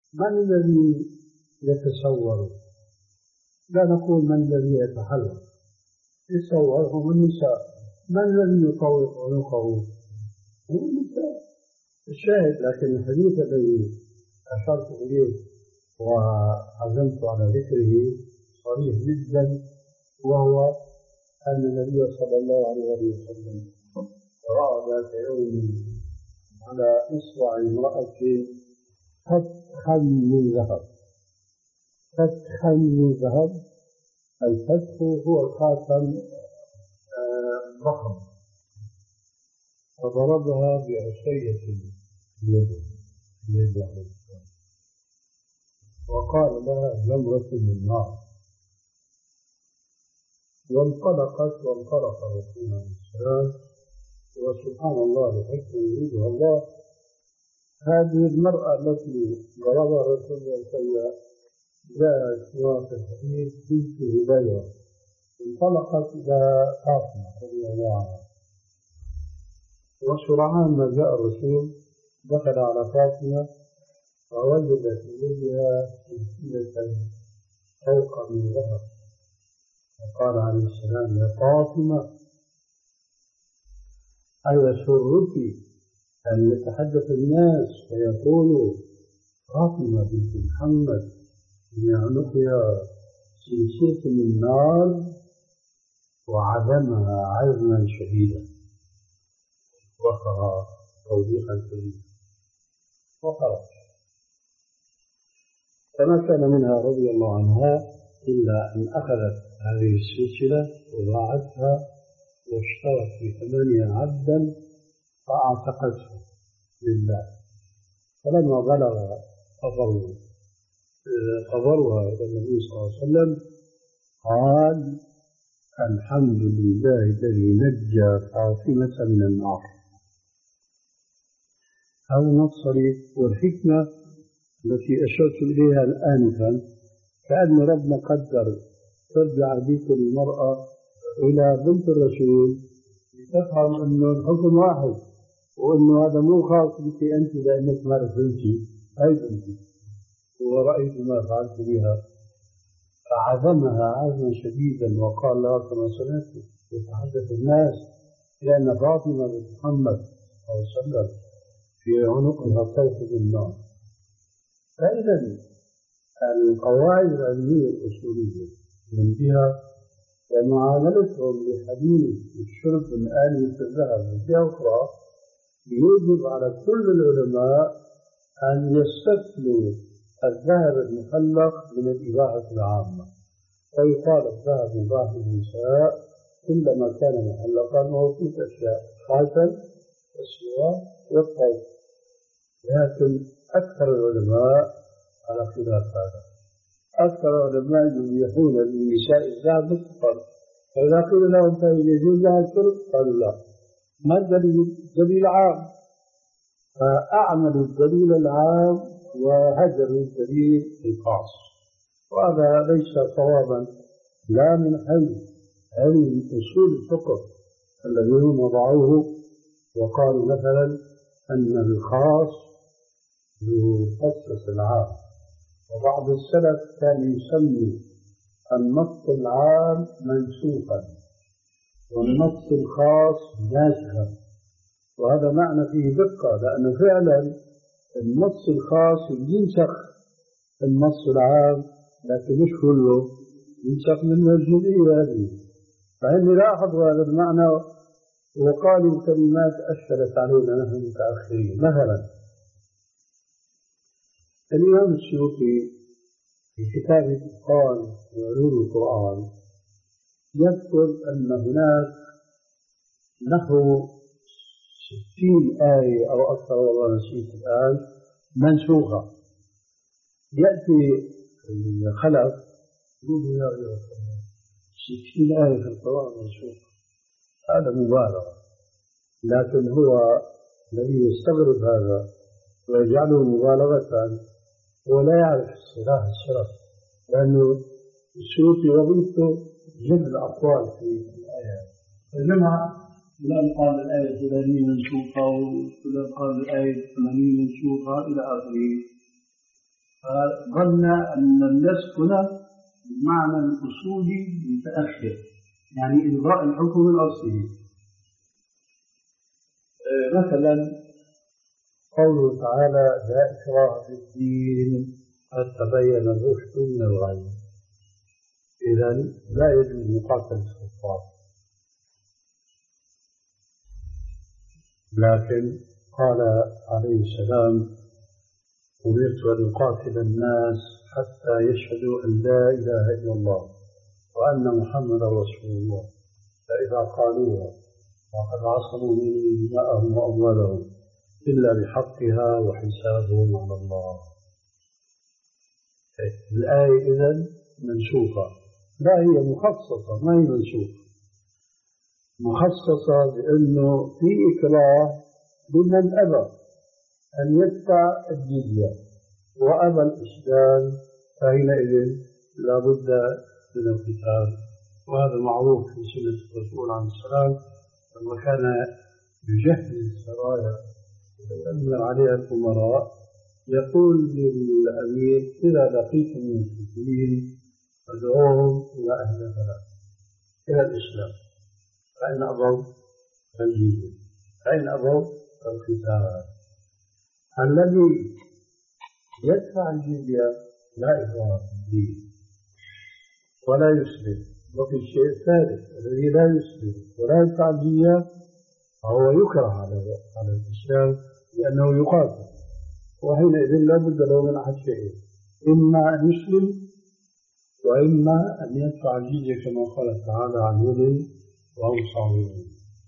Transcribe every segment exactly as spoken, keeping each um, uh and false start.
من الذي يتصور؟ لا نقول من الذي يتحلق، يتصور هم النساء. من الذي يطوق عنقه؟ هم النساء. الشاهد، لكن الحديث الذي أشرت إليه وعزمت على ذكره صريح جدا، وهو أن النبي صلى الله عليه وسلم رأى ذات يوم على إصبع امرأة فتحا من ذهب. فتحا من ذهب، الفتح هو الخاتم ضخم، فضربها بعصية بيده وقال لها جمرة من نار، وانطلقت وانطلق رسول الله صلى الله عليه وسلم. وسبحان الله الحكمة يريدها الله، هذه المرأة التي ضربها رسول الله صلى الله عليه وسلم جاءت في الحديث بنت هبيرة، انطلقت إلى فاطمة رضي الله عنها، وسرعان ما جاء الرسول دخل على فاطمة فوجد في يدها سلسلة فوق من ذهب، وقال عليه السلام: يا فاطمة، أيسرك أن يتحدث الناس فيقولوا فاطمة بنت محمد بعنقها سلسلة من نار وعدمها عزما شديدا؟ وقع توبيخا شديدا وخرج. فما كان منها رضي الله عنها إلا أن أخذت هذه السلسلة وضاعتها واشترت في ثمانية عبدا فأعتقته لله. فلما بلغ خبر خبرها إلى النبي صلى الله عليه وسلم قال: الحمد لله الذي نجى فاطمة من النار. هذا نصري. والحكمة التي أشرت إليها آنفا كأن ربنا قدر ترجع بك المرأة إلى بنت الرسول تفهم أنه الحكم واحد، وأنه هذا مو خاص بك أنت لأنك ما رسلتي، أي بنتي، ورأيت ما فعلت بها. فعزمها عزما شديدا وقال لها كما سمعت يتحدث الناس لأن فاطمة بنت محمد صلى الله عليه وسلم في عنقها صوت النار. فإذا القواعد العلمية الأصولية من جهة ومعاملتهم لحديث الشرب من آلية الذهب من جهة أخرى، يجب على كل العلماء أن يستثنوا الذهب المحلق من الإباحة العامة، فيقال الذهب مباح للنساء كلما كان محلقا، وهو في أشياء خاتم والسوار والطوق. لكن أكثر العلماء على خلاف هذا، أكثر العلماء يبيحون للنساء الذهب بالفرق، فإذا قيل لهم فإن يجوز لها الشرب قالوا لا. ما الدليل؟ دليل عام، فأعملوا الدليل العام وهجروا الدليل الخاص، وهذا ليس صوابا لا من حيث علم أصول الفقه الذين وضعوه وقالوا مثلا أن الخاص يخصص العام. وبعض السلف كان يسمي النص العام منسوخا والنص الخاص ناسخا، وهذا معنى فيه دقة، لأن فعلا النص الخاص ينسخ النص العام، لكن مش كله، ينسخ منه الجزئية هذه. فهم لاحظوا هذا المعنى وقالوا كلمات أشكلت علينا نحن المتأخرين. مثلا الإمام السيوطي في كتاب الإتقان وعلوم القرآن يذكر أن هناك نحو ستين آية أو أكثر، والله نسيت الآن، منسوخة. يأتي الخلف يقول يا الله ستين آية في القرآن منسوخة، هذا مبالغة، لكن هو الذي يستغرب هذا ويجعله مبالغة هو لا يعرف اصطلاح الشرف، لأنه السيوطي وظيفته جمع الأقوال في الآيات، فجمع فلان قال الآية الفلانية منسوخة وفلان قال الآية الفلانية منسوخة إلى آخره. فظن أن النسخ هنا بمعنى الأصولي متأخر، يعني إلغاء الحكم من أصله. مثلا قوله تعالى لا إكراه في الدين قد تبين الرشد من الغي، إذا لا يجوز مقاتلة الكفار، لكن قال عليه السلام أمرت أن أقاتل الناس حتى يشهدوا أن لا إله إلا الله وأن محمدا رسول الله، فإذا قالوها فقد عصموا مني دماءهم وأموالهم إلا بحقها وحسابهم على الله. الآية إذن منسوخة، لا هي مخصصة، ما هي منسوخة، مخصصة بأنه في إكراه لمن أبى أن يدفع الجزية وأبى الإسلام، فحينئذ لا بد من القتال. وهذا معروف في سنة الرسول عليه السلام لما كان يجهز السرايا ويأمر عليها الأمراء يقول للأمير إذا لقيتم المشركين فادعوهم إلى أهل البلد إلى الإسلام، فإن أبوا فالجزية، فإن أبوا فالقتال. الذي يدفع الجزية لا إكراه في الدين ولا يسلم. وفي الشيء الثالث الذي لا يسلم ولا يدفع الجزية فهو يكره على على الإسلام لأنه يقاتل، وحينئذ لا بد له من أحد شيئين، إما أن يسلم وإما أن يدفع الجزية كما قال تعالى عن يد وهم صاغرون.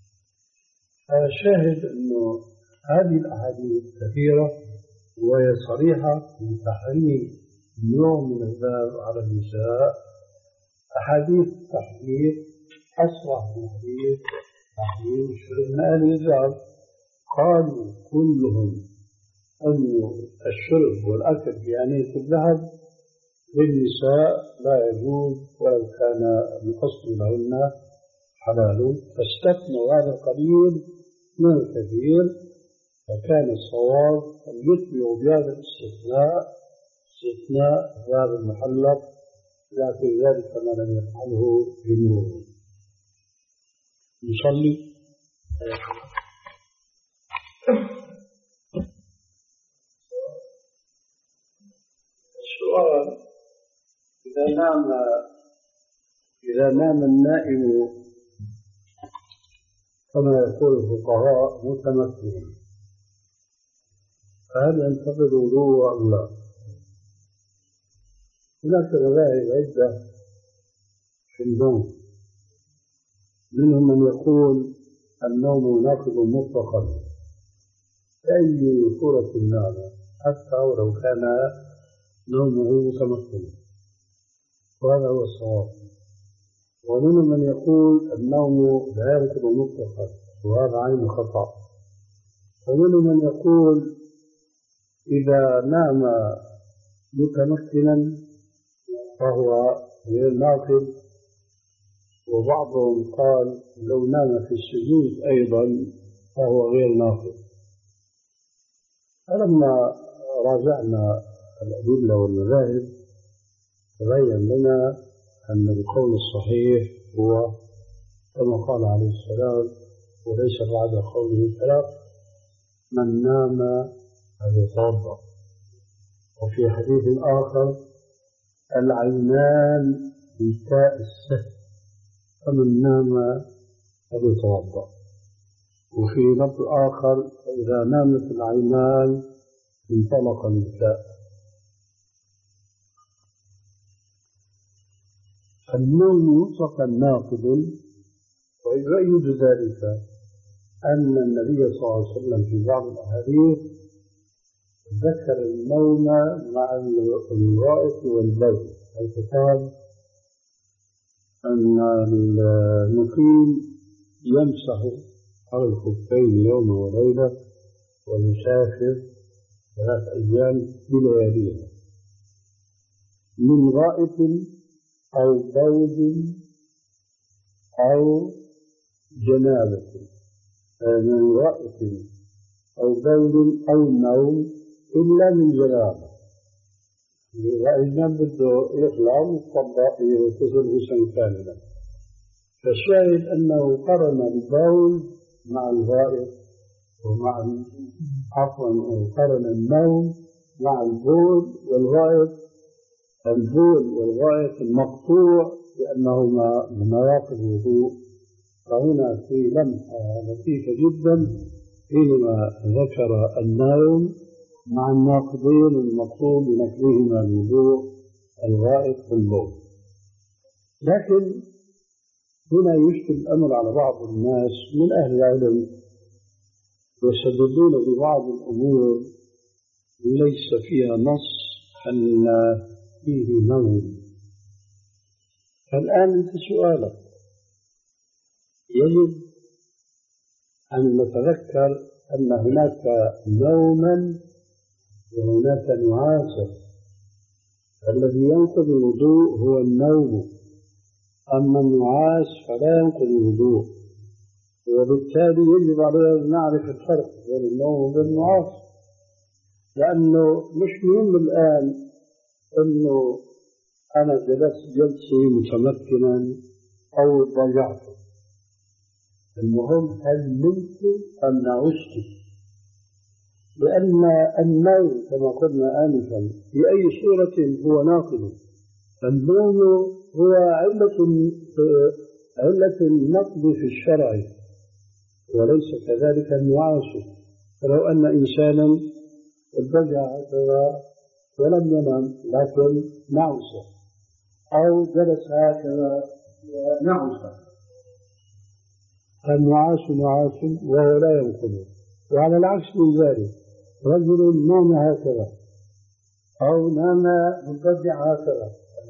الشاهد أنه هذه الأحاديث كثيرة وهي صريحة في تحريم نوع من الذهب على النساء. أحاديث تحريم أصرح من حديث تحريم شرب ماء الذهب، قالوا كلهم أن الشرب والأكل بآنية الذهب للنساء لا يجوز ولو كان الأصل لهن حلال، فاستثنوا هذا القليل من الكثير، فكان الصواب أن يتبعوا بهذا الاستثناء استثناء الذهب المحلق، لكن ذلك ما لم يفعله جمهور. نصلي. السؤال: إذا نام إذا نام النائم كما يقول الفقهاء متمكنا، فهل ينتقض الوضوء أم لا؟ هناك مذاهب عدة في النوم، منهم من يقول النوم ناقض مطلقا بأي صورة نام حتى ولو كان نومه متمكنا، وهذا هو الصواب. ومنهم من يقول النوم لا ينقض مطلقا، وهذا عين خطأ. ومنهم من يقول إذا نام متمكنا فهو غير ناقض، وبعضهم قال لو نام في السجود أيضا فهو غير ناقض. فلما راجعنا الأدلة والمذاهب تبين لنا أن القول الصحيح هو كما قال عليه السلام وليس بعد قوله ثلاث: من نام فليتوضأ. وفي حديث آخر: العينان بكاء السهل، فمن نام فليتوضأ. وفي لفظ آخر: فإذا نامت العينان انطلق البكاء. النوم مطلقا ناقض، ويؤيد ذلك أن النبي صلى الله عليه وسلم في بعض الأحاديث ذكر النوم مع الغائط والبول، حيث قال أن المقيم يمسح على الخفين يوما وليلة والمسافر ثلاث أيام بلياليها من غائط أو بول أو جنابة، من غائط أو بول أو نوم إلا من جنابة. وإذا بده يخلع ويطبق يغسل غسلا كاملا. فالشاهد أنه قرن البول مع الغائط ومع عفوا قرن النوم مع البول والغائط، البول والغائط المقطوع لأنهما من نواقض الوضوء. فهنا في لمحة لطيفة جدا حينما ذكر النوم مع الناقضين المقصود بنقلهما الوضوء الغائط والبول. لكن هنا يشكل الأمر على بعض الناس من أهل العلم يستدلون ببعض الأمور ليس فيها نص أن فيه نوم. فالآن أنت سؤالك يجب أن نتذكر أن هناك نوما وهناك نعاسا. الذي ينقض الوضوء هو النوم، أما النعاس فلا ينقض الوضوء، وبالتالي يجب علينا أن نعرف الفرق بين النوم وبين النعاس، لأنه مش مهم الآن أنه أنا جلست جلسي متمكنا أو ضيعت، المهم هل نمت أم نعست؟ لأن النوم كما قلنا آنفا في أي صورة هو ناقض. النوم هو علة علة النقض في الشرع وليس كذلك النعاس. فلو أن إنسانا اضطجع هكذا ولم ينم لكن نعس، أو جلس هكذا ونعس، النعاس نعاس وهو لا ينقض. وعلى العكس من ذلك رجل نام هكذا أو نام مضطجع هكذا،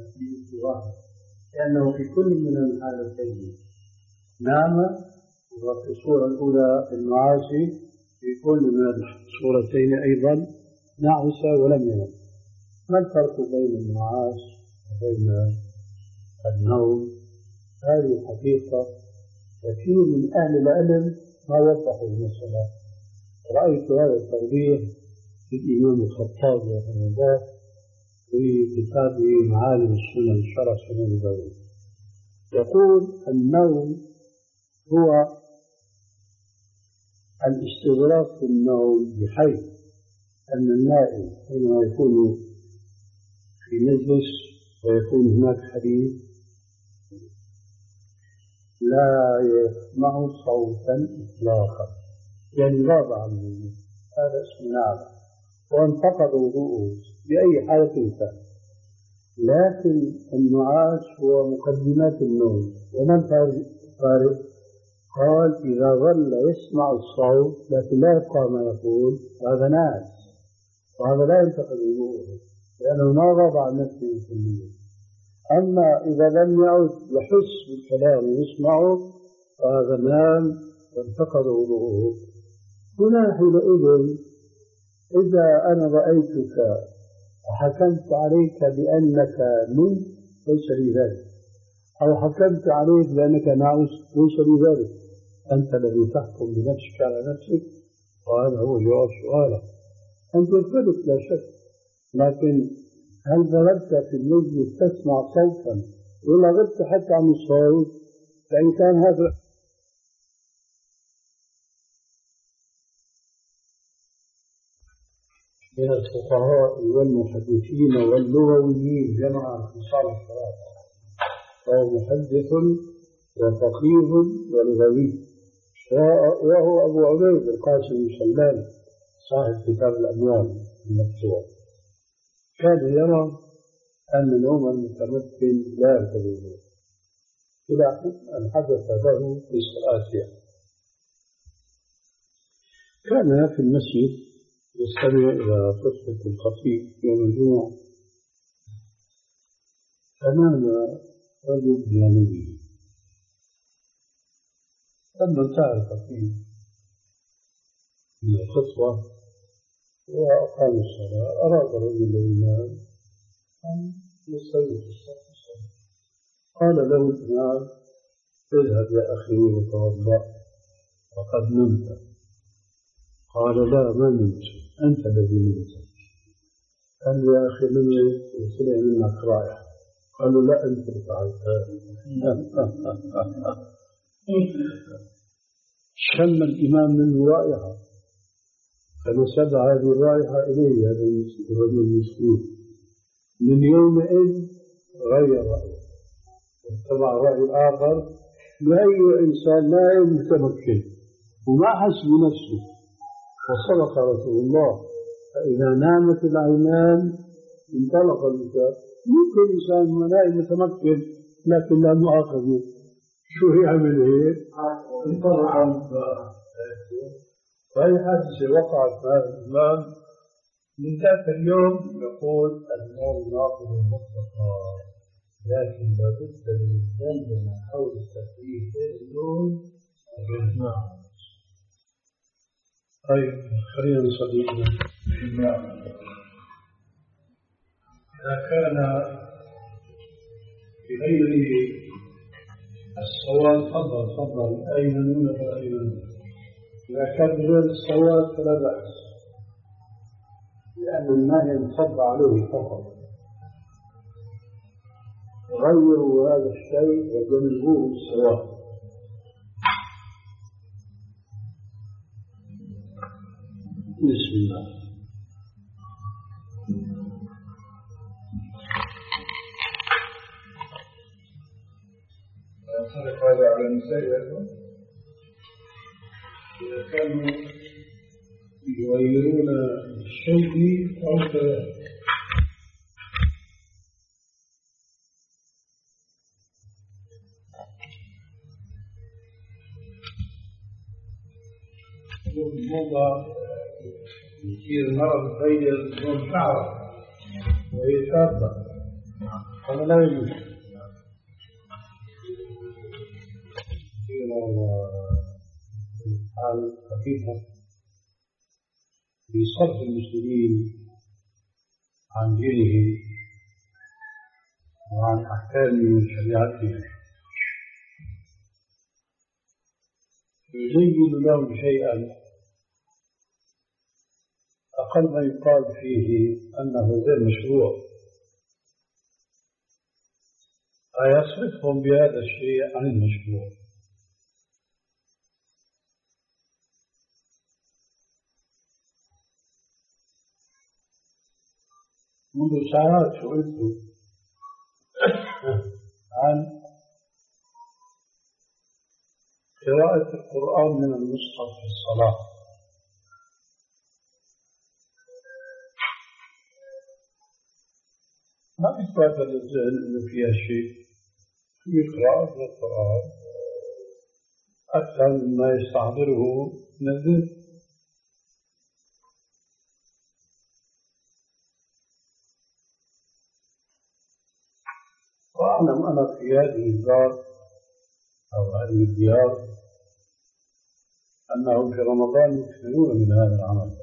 لأنه في كل من الحالتين نام، وفي الصورة الأولى النعاس، في كل من الصورتين أيضا نعس ولم ينم. ما الفرق بين النعاس وبين النوم؟ هذه الحقيقة كثير من أهل العلم ما وضحوا المسألة. رأيت هذا التوضيح في الإمام الخطابي رحمه الله في كتابه معالم السنن شرح سنن النبوي. يقول النوم هو الاستغراق في النوم، بحيث أن النائم حينما يكون في مجلس ويكون هناك حديث لا يسمع صوتا إطلاقا، يعني غاب عن الوضوء، هذا اسمه نعم، وانتقض وضوءه بأي حالة كان. لكن النعاس هو مقدمات النوم. وما الفارق؟ قال إذا ظل يسمع الصوت لكن لا يبقى ما يقول هذا ناعس، وهذا لا ينتقض وضوءه لأنه ما غاب عن نفسه كليا. أما إذا لم يعد يحس بالكلام ويسمعه فهذا نام وانتقض وضوءه. هنا حينئذ إذا أنا رأيتك وحكمت عليك بأنك نمت ليس لي ذلك، أو حكمت عليك بأنك نعس ليس لي ذلك، أنت الذي تحكم بنفسك على نفسك، وهذا هو جواب سؤالك. أنت ثبت لا شك، لكن هل ذهبت في المجلس تسمع صوتا ولا غبت حتى عن الصوت؟ فإن كان هذا من الفقهاء والمحدثين واللغويين جمعا في صالح الصلاة، فهو محدث وفقيه ولغوي، وهو أبو عبيد القاسم بن سلام صاحب كتاب الأموال المكتوب، كان يرى أن نوم المتمكن لا يرتضي إلى أن حدث له في صلاته. كان في المسجد يستمع إلى خطبة الخطيب يوم الجمعة، فنام رجل بجانبه. لما انتهى الخطيب من الخطبة وأقام الصلاة أراد الرجل الإمام أن يستوي في الصلاة، قال له الإمام اذهب يا أخي وتوضأ وقد نمت. قال لا ما نمت، أنت الذي نمت. قال له يا أخي من يسمع منك رائحة. قال له لا أنت فعلتها. شم الإمام منه رائحة فنسب هذه الرائحة إليه هذا الرجل المسكين. من يومئذ غير رأيه واتبع رأي الآخر لأي إنسان لا متمكن وما حس بنفسه. وصدق رسول الله فإذا نامت العينان انطلق اللسان. ممكن إنسان لا متمكن لكن لا مؤاخذة شو يعمل هيك؟ انطلق اللسان. وهي حادثة وقعت مع الإمام من ذاك اليوم يقول النوم ناقض مطلقا، لكن لابد للإنسان من حول التفريق بين النوم وبين النوم. طيب خلينا صديقنا. إذا كان بغير السواد تفضل تفضل أيمن فأيمن. إذا كان بغير السواد فلا بأس لأن الماء ينصب عليه فقط. غيروا هذا الشيء وجنبوه السواد. بسم الله. صرف هذا على النساء أيضا إذا كانوا يغيرون الشيء أو كذلك. الموضة يصير المرض تغير لون شعره وهي شابة هذا لا يجوز. حال خفيفة في صرف المسلمين عن دينهم وعن أحكام شريعتهم يزين لهم شيئا أقل ما يقال فيه أنه غير مشروع فيصرفهم بهذا الشيء عن المشروع. منذ ساعات سئلت عن قراءة القرآن من المصحف في الصلاة. ما بيتبادر للذهن إنه فيها شيء في قراءة القرآن أكثر مما يستحضره من الذهن. وأعلم أنا في هذه الدار أو هذه الديار أنهم في رمضان يكثرون من هذا العمل.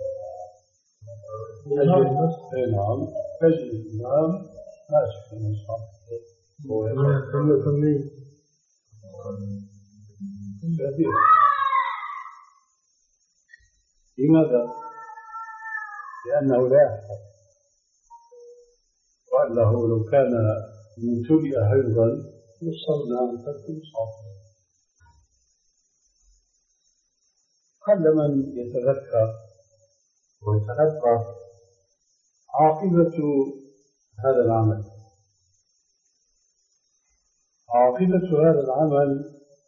نعم تجد الإمام ماسك المصحف لماذا؟ لأنه لا يحفظ وأنه لو كان ممتلئ أيضا وصلنا عن ترك المصحف. قل من يتذكر ويتلقى عاقبة هذا العمل. عاقبة هذا العمل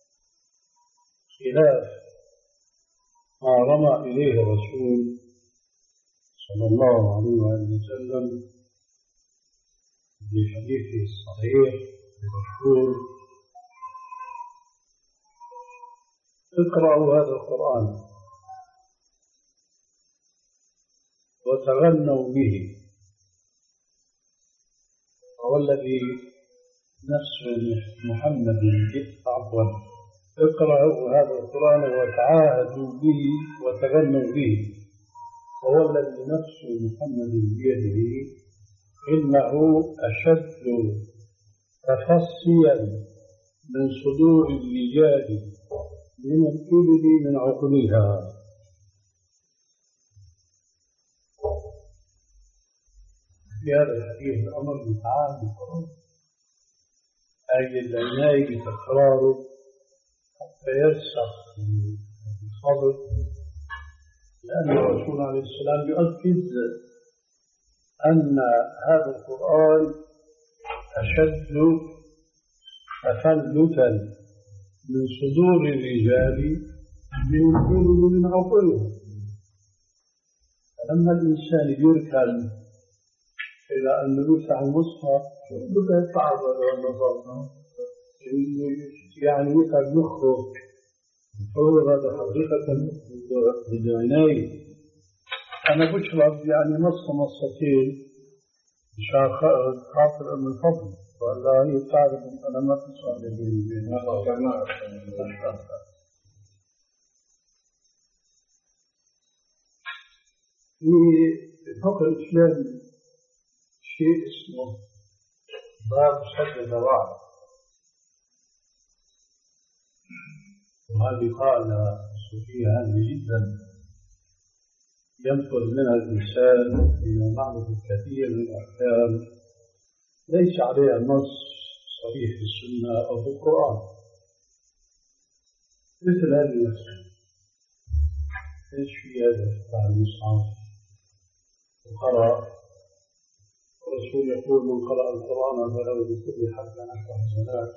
خلاف ما رمى إليه الرسول صلى الله عليه وسلم في حديثه الصحيح المشهور: اقرأوا هذا القرآن وتغنوا به، والذي نفس محمد عفوا اقرأوا هذا القرآن وتعاهدوا به وتغنوا به، والذي نفس محمد بيده إنه أشد تفصيا من صدور الرجال من الإبل من عقلها. في هذا الحديث الأمر متعال بالقرآن، أي العناية بتكراره حتى يرسخ الصبر، لأن الرسول عليه السلام يؤكد أن هذا القرآن أشد تفلتا من صدور الرجال من الكل من عقولهم. فلما الإنسان يركن إلى أن يفتح المصحف بدأ يتعرض للنظام، يعني يتعب مخه هو هذا حقيقة بالعناية. أنا بشرب يعني مصة مصتين مشان خاطر أم الفضل، والله هي بتعرف أنا ما تصلي بين في فقه الإسلام شيء اسمه باب سد الذرائع، وهذه قاعدة صوفية هامة جدا ينفذ منها الإنسان إلى معرفة كثير من الأحكام ليس عليها نص صريح في السنة أو في القرآن، مثل هذه المسألة. ايش في هذا بعد المصحف وقرأ، الرسول يقول من قرأ القرآن فله بكل حرف عشر حسنات.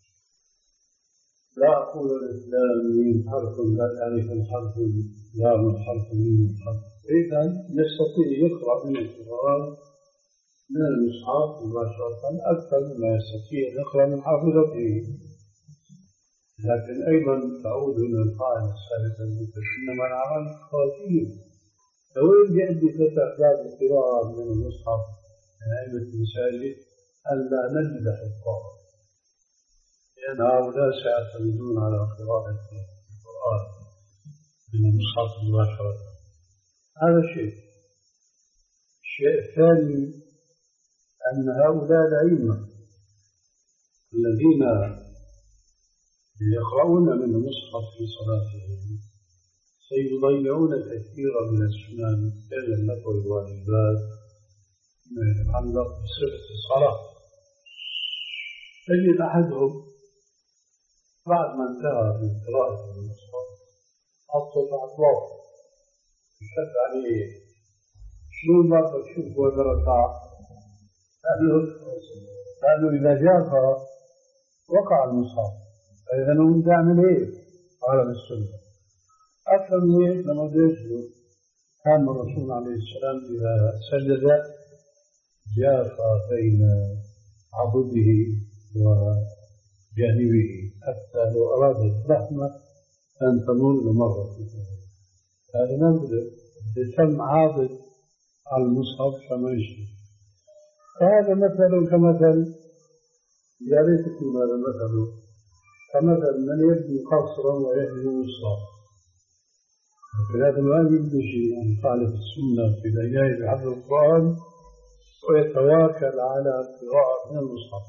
لا أقول الإسلام من حرف لا ألف حرف لام حرف ميم حرف. إذا يستطيع يقرأ من القرآن من المصحف مباشرة أكثر مما يستطيع يقرأ من حافظته. لكن أيضا تعود إلى القاعدة الثالثة التي إنما الأعمال خواتيم. لو يأتي فتح باب القراءة من المصحف من أئمة المساجد ألا نجد حفاظا، لأن هؤلاء سيعتمدون على قراءة القرآن من المصحف مباشرة. هذا شيء. الشيء الثاني أن هؤلاء الأئمة الذين يقرؤون من المصحف في صلاتهم سيضيعون كثيرا من السنن كالنفل والواجبات ما يتعلق بصفة الصلاة. تجد أحدهم بعد ما انتهى من قراءة المصحف حطه بعد وقت يشد عليه شنو ما تشوف وهذا ركع، لأنه إذا جاف وقع المصحف، فإذا نقول تعمل إيه؟ قال بالسنة. أكثر من هيك لما يسجد كان الرسول عليه السلام إذا سجد جاف بين عضده وجانبه حتى لو أراد الرحمة أن تمر مرة. هذا نبدأ يتم عاضد على المصحف كما يشبه. فهذا مثل كمثل، يا ريت يكون هذا مثل كمثل من يبني قصرا ويهدم يسرا. لكن هذا ما يبدو شيء أن يخالف السنة في العناية بحفظ القرآن ويتواكل على قراءة من المصحف.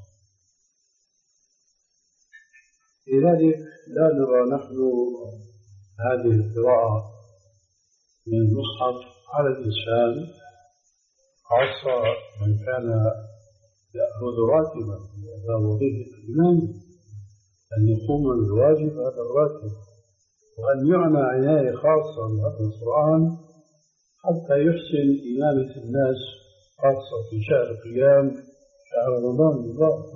لذلك لا نرى نحن هذه القراءة من المصحف على الإنسان، خاصة من كان يأخذ راتبا إلى وظيفة الإمام، أن يقوم بالواجب هذا الراتب، وأن يعنى عناية خاصة بهذا القرآن حتى يحسن إمامة الناس، خاصة في شهر القيام شهر رمضان بالذات.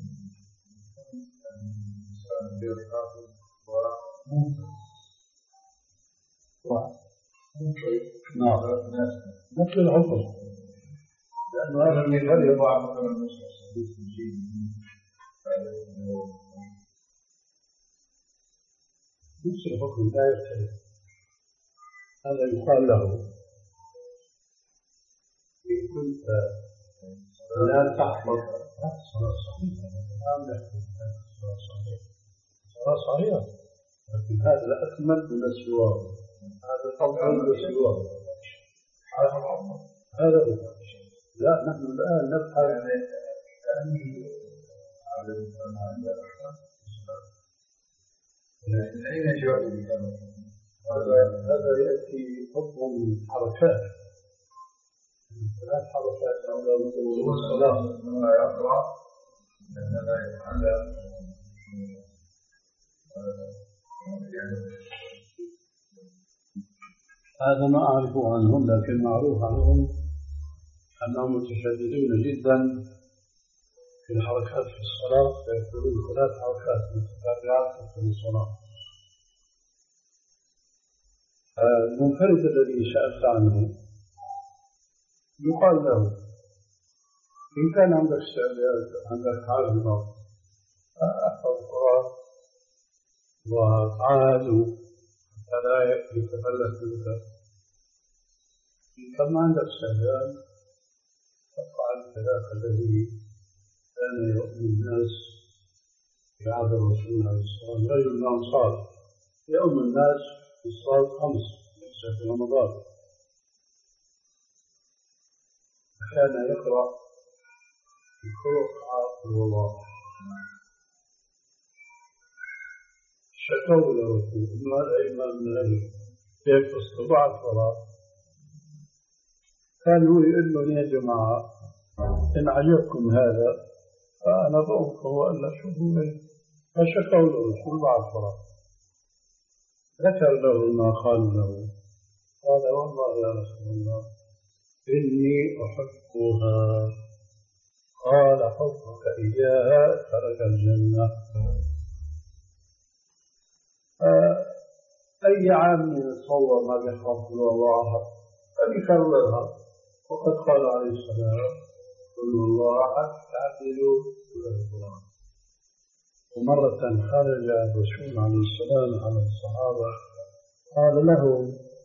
نعم، نفس الحكم، لأن هذا المثال يضع مثلا نفس الحكم لا يختلف. هذا يقال له إن كنت لا تحفظ صلاة صحيحة، صلاة صحيحة، لكن هذا أكمل من السوار، هذا طبعا من السوار، هذا هو. لا، نحن الآن نبحث من أين جاء الكلام؟ هذا هذا يأتي حكم من حركات، ثلاث حركات أو لا وضوء والصلاة ما يقرأ إنما يتعلم هذا ما أعرفه عنهم، لكن معروف عنهم أنهم متشددون جدا في الحركات في الصلاة، فيقولون ثلاث حركات متتابعات في الصلاة. المنفرد الذي سألت عنه يقال له إن كان عندك استعداد عندك عارضة أحفظ القرآن وعادوا فلا يتفلت منك. إن كان ما عندك استعداد فافعل الثلاثة الذي كان يؤمن الناس في عهد الرسول عليه الصلاة والسلام. رجل من الأنصار يؤمن الناس في الصلاة خمس ليس في رمضان، كان يقرأ في الخلق عاقل الله. شكوا له ما الأئمة من أهله كيف استطاع الصلاة، كانوا يقول لهم يا جماعة إن عجبكم هذا فأنا ضعفه وألا شوفوا لي، فشكوا له استطاع الصلاة. ذكر له ما قال له، قال والله يا رسول الله إني أحبها. قال حبك إياها ترك الجنة. أي عام يتصور ما بيحفظ الله فبيكررها، وقد قال عليه السلام قل الله أحد تعدلوا القرآن. ومرة خرج الرسول عليه السلام على الصحابة قال لهم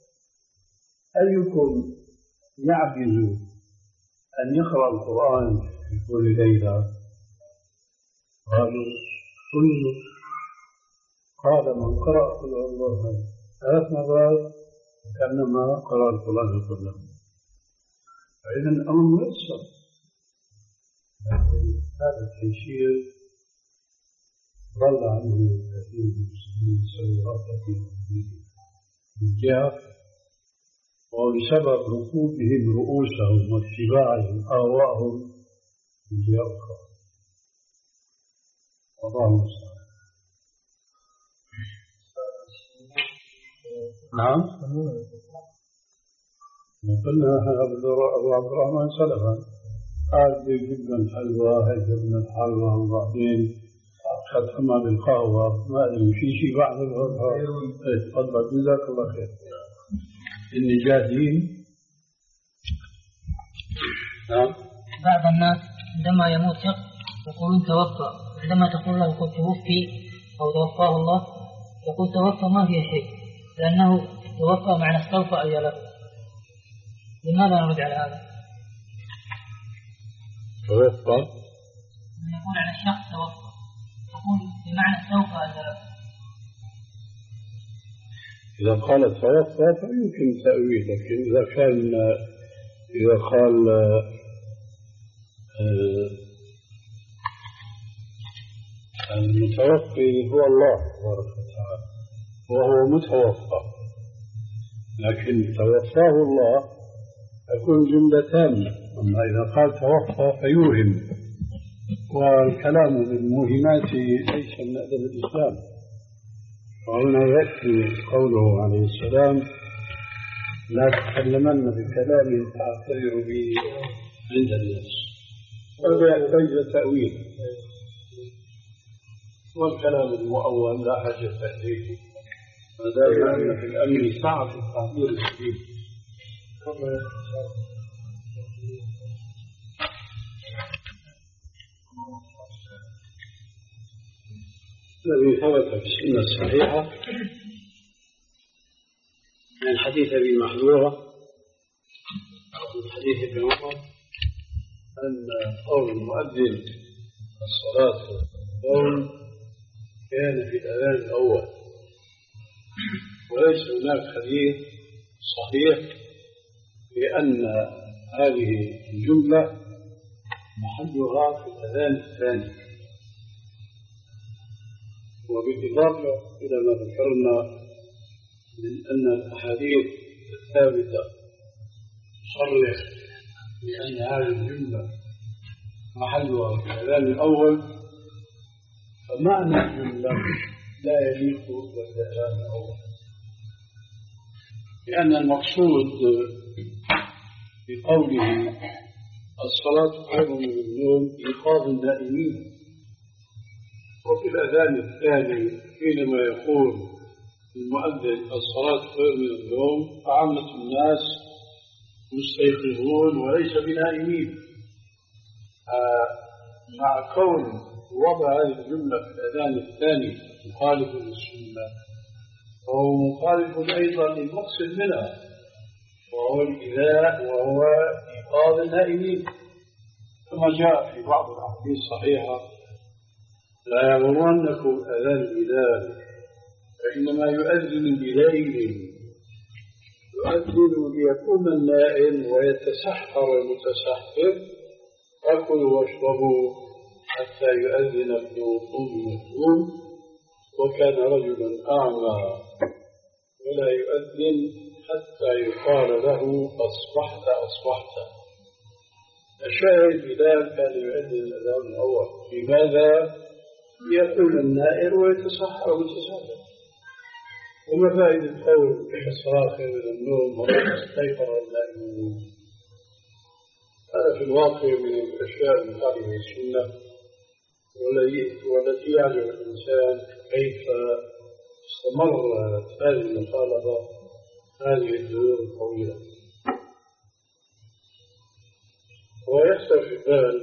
أيكم يعجز أن يقرأ القرآن في كل ليلة؟ قالوا كل. قال من قرأ قل الله ثلاث مرات كأنما قرأ القرآن كله. فإذا الأمر ميسر، لكن هذا التيسير ضل عنه كثير من المسلمين سيئات من جهة، وبسبب ركوبهم رؤوسهم واتباعهم آواءهم من جهة أخرى. والله المستعان. نعم. وقلنا أبو عبد الرحمن سلفا قال بيجيب لنا الحلوى، هيجيب لنا الحلوى، وبعدين ختمها بالقهوة، ما أدري في شيء بعد الغرفة. تفضل جزاك الله خير. إني جاهزين. نعم. بعض الناس عندما يموت شخص يقولون توفى، عندما تقول له قد توفي أو توفاه الله يقول توفى ما فيه شيء، لأنه توفى معنى استوفى أجله. لماذا نرد على هذا؟ توفى يقول على الشخص توفى يقول بمعنى استوفى أجله. إذا قال توفى فيمكن تأويل، لكن إذا كان إذا قال المتوفي هو الله تبارك وتعالى وهو متوفى، لكن توفاه الله يكون جملة تامة. أما إذا قال توفى فيوهم، والكلام بالموهمات ليس من أدب الإسلام. وهنا يأتي قوله عليه السلام لا تتكلمن بكلام تعتبر به عند الناس، وهذا يحتاج تأويل، والكلام المؤول لا حاجة إليه، ما دام أن في الأمر سعة في التعبير السليم. الذي ثبت في السنة الصحيحة من حديث أبي محذورة من حديث ابن عمر أن قول المؤذن الصلاة والقول كان في الأذان الأول، وليس هناك حديث صحيح لأن هذه الجملة محلها في الأذان الثاني. وبالإضافة إلى ما ذكرنا من أن الأحاديث الثابتة تصرح لأن هذه الجملة محلها في الأذان الأول، فمعنى الجملة لا يليق بالأذان الأول، لأن المقصود بقوله الصلاة خير من النوم إيقاظ النائمين. وفي الأذان الثاني حينما يقول المؤذن الصلاة خير من النوم فعامة الناس مستيقظون وليس بنائمين. آه مع كون وضع هذه الجملة في الأذان الثاني مخالف للسنة، وهو مخالف أيضا للمقصد منها وهو الإذاء وهو إيقاظ النائمين، كما جاء في بعض الأحاديث الصحيحة: لا يغرنكم أذان بلال فإنما يؤذن بليل، يؤذن ليكون النائم ويتسحر المتسحر، فكلوا واشربوا حتى يؤذن ابن أم مكتوم، وكان رجلا أعمى ولا يؤذن حتى يقال له أصبحت أصبحت. الشاهد بلال كان يؤذن الأذان الأول. لماذا؟ ليكون النائر ويتصحر ويتسحر. وما فائدة قول الصلاة خير من النوم ولا استيقظ النائمون؟ هذا في الواقع من الأشياء المخالفة للسنة، والتي يعجب الإنسان كيف استمرت هذه المخالفة هذه الدهور الطويلة. ويحصل في بال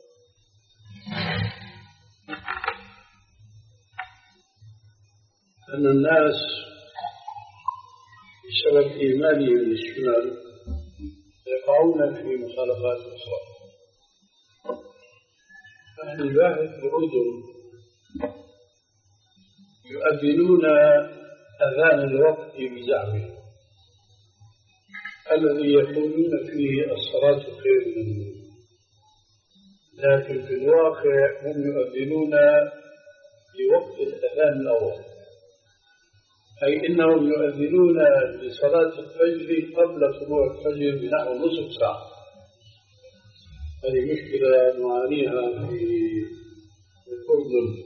أن الناس بسبب إيمانهم بالسنن يقعون في مخالفات أخرى. أهل الباحث في الأردن يؤذنون أذان الوقت بزعمهم الذي يقولون فيه الصلاة خير من النوم، لكن في الواقع هم يؤذنون لوقت الأذان الأول، أي إنهم يؤذنون لصلاة الفجر قبل طلوع الفجر بنحو نصف ساعة. هذه مشكلة نعانيها في الأردن،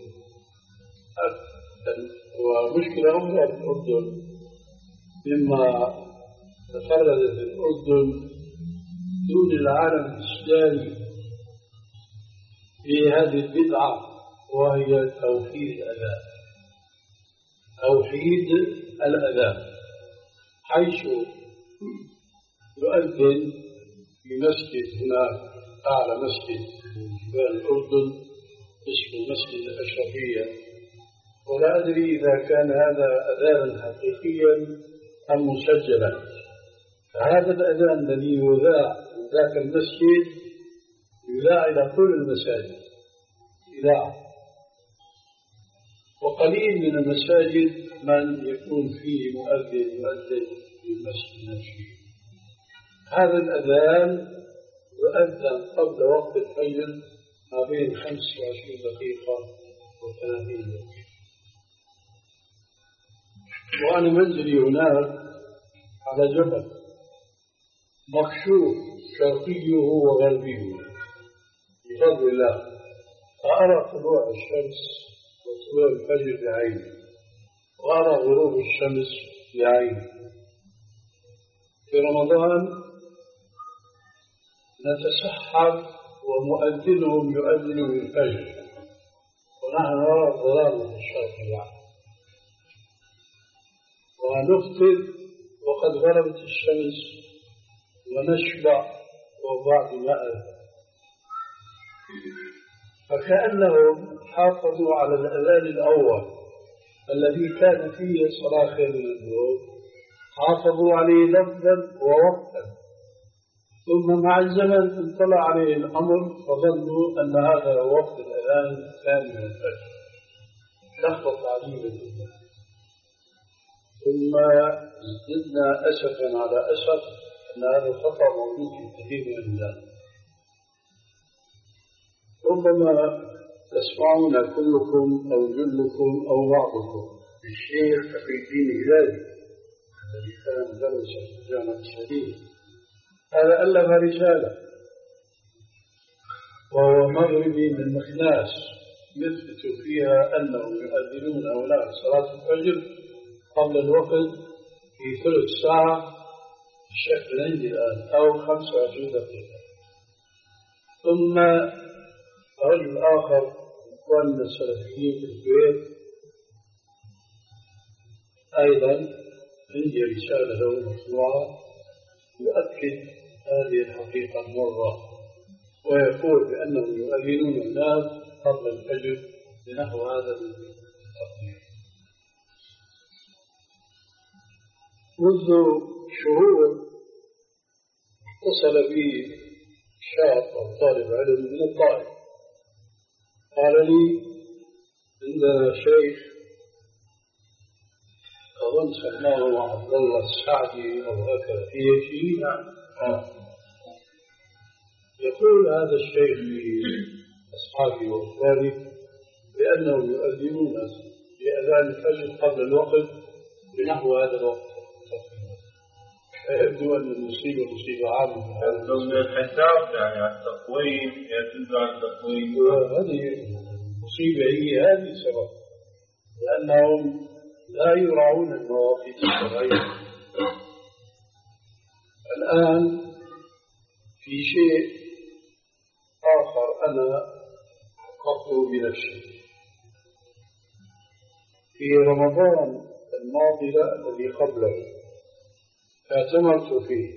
ومشكلة أخرى في الأردن مما تفردت الأردن دون العالم الإسلامي في هذه البدعة، وهي توحيد الأذان. توحيد الأذان حيث يؤذن في مسجد هناك أعلى مسجد في جبال الأردن اسمه مسجد الأشرفية، ولا أدري إذا كان هذا أذانا حقيقيا أم مسجلا. فهذا الأذان الذي يذاع من ذاك المسجد يذاع إلى كل المساجد إذاعة، وقليل من المساجد من يكون فيه مؤذن يؤذن في المسجد نفسه. هذا الأذان يؤذن قبل وقت الفجر ما بين خمس وعشرين دقيقة وثلاثين دقيقة. وأنا منزلي هناك على جبل مكشوف شرقيه وغربيه بفضل الله، فأرى طلوع الشمس وطلوع الفجر بعيني، وأرى غروب الشمس بعيني. في رمضان نتسحر ومؤذنهم يؤذن بالفجر ونحن نرى الظلام في الشرق الأعلى، ونفطر وقد غربت الشمس ونشبع وبعد ماء. فكأنهم حافظوا على الأذان الأول الذي كان فيه الصلاة خير من النوم، حافظوا عليه لفظا ووقتا، ثم مع الزمن انطلع عليه الأمر فظنوا أن هذا هو وقت الأذان الثاني من الفجر. لخبطة عجيبة جدا. ثم زدنا أسفا على أسف أن هذا الخطأ موجود في كثير من البلاد. ربما تسمعون كلكم أو جلكم أو بعضكم بالشيخ تقي الدين الهلالي الذي كان درس في الجامعة الشريف. هذا ألف رسالة وهو مغربي من مخناس يثبت فيها أنهم يؤذنون أولاد صلاة الفجر قبل الوقت في ثلث ساعة الشكل عندي الآن أو خمسة وعشرين دقيقة. ثم رجل آخر إخواننا السلفيين في الكويت أيضا عندي رسالة له مطبوعة يؤكد هذه الحقيقة مرة، ويقول بأنهم يؤذنون الناس قبل الفجر بنحو هذا التقدير. منذ شهور اتصل بي شاب أو طالب علم من الطائف، قال لي عندنا شيخ أظن سماه عبد الله السعدي أو هكذا في شيء آه. يقول هذا الشيخ لأصحابي وإخواني بأنهم يؤذنون بأذان الفجر قبل الوقت بنحو هذا الوقت. يبدو أن المصيبة مصيبة عامة. يبدو من الحساب يعني التقويم يدل على التقويم. هذه مصيبة هي هذه السبب، لأنهم لا يراعون المواقيت الشرعية. الآن في شيء آخر أنا أقول بنفسي. في رمضان الماضي الذي قبله اعتمرت فيه،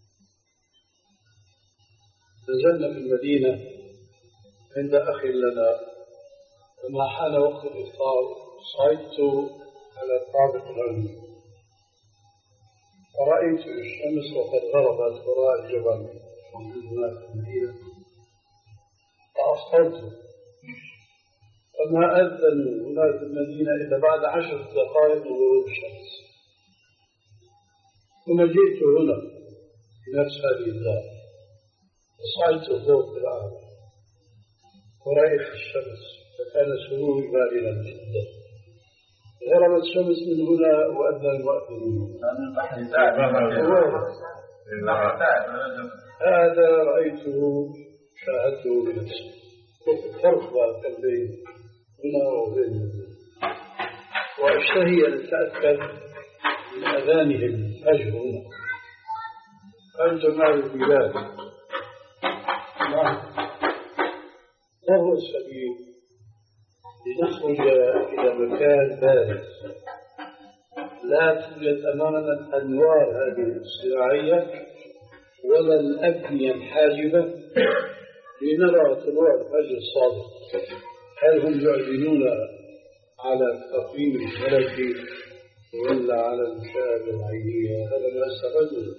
نزلنا في المدينة عند أخ لنا، لما حان وقت الإفطار صعدت على الطابق العلوي فرأيت الشمس وقد غربت وراء الجبل في المدينة فأفطرت، فما أذنوا هناك في المدينة إلا بعد عشر دقائق من غروب الشمس. ثم جئت هنا في نفس هذه الدار وصعدت فوق العالم ورأيت الشمس فكان سروري بالغا جدا. غربت الشمس من هنا وأذن المؤذن. هذا رأيته شاهدته بنفسي. الفرق بين بين هنا وبين، وأشتهي أن أتأكد من أذانهم الفجر هنا عن جمال البلاد. ما هو السبيل لنخرج إلى مكان بارد لا توجد أمامنا الأنوار هذه الصناعية ولا الأبنية الحاجبة لنرى طلوع الفجر الصادق؟ هل هم يعلنون على التقويم الفلكي ولا على المشاهدة العينية؟ هذا ما استفدنا.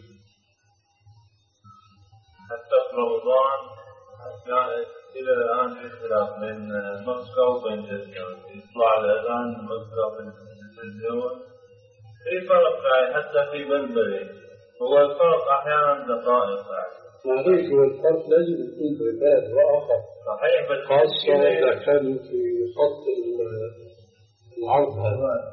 حتى في رمضان كان إلى الآن في خلاف بين مسقط وبين جدة، يطلع الأذان مسقط في التلفزيون في فرق حتى في بلبلي، هو الفرق أحيانا دقائق. معليش هو الفرق لازم يكون بعباد وآخر صحيح، بس خاصة إذا كان في خط العرض هذا،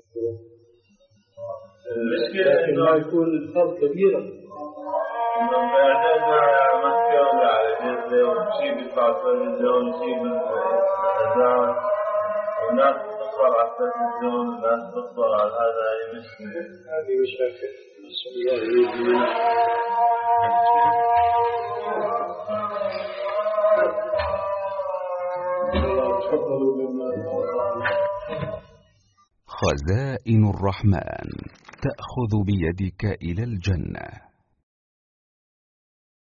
لكن ما يكون الفرق كبيرا. لما يعتمد على مكة ولا على جدة وشيء بيطلع التلفزيون وشيء بالأذان والناس تتصل على التلفزيون والناس تتصل على هذا، هذه مشكلة. هذه مشاكل نسأل الله يهدينا. خزائن الرحمن تأخذ بيدك إلى الجنة.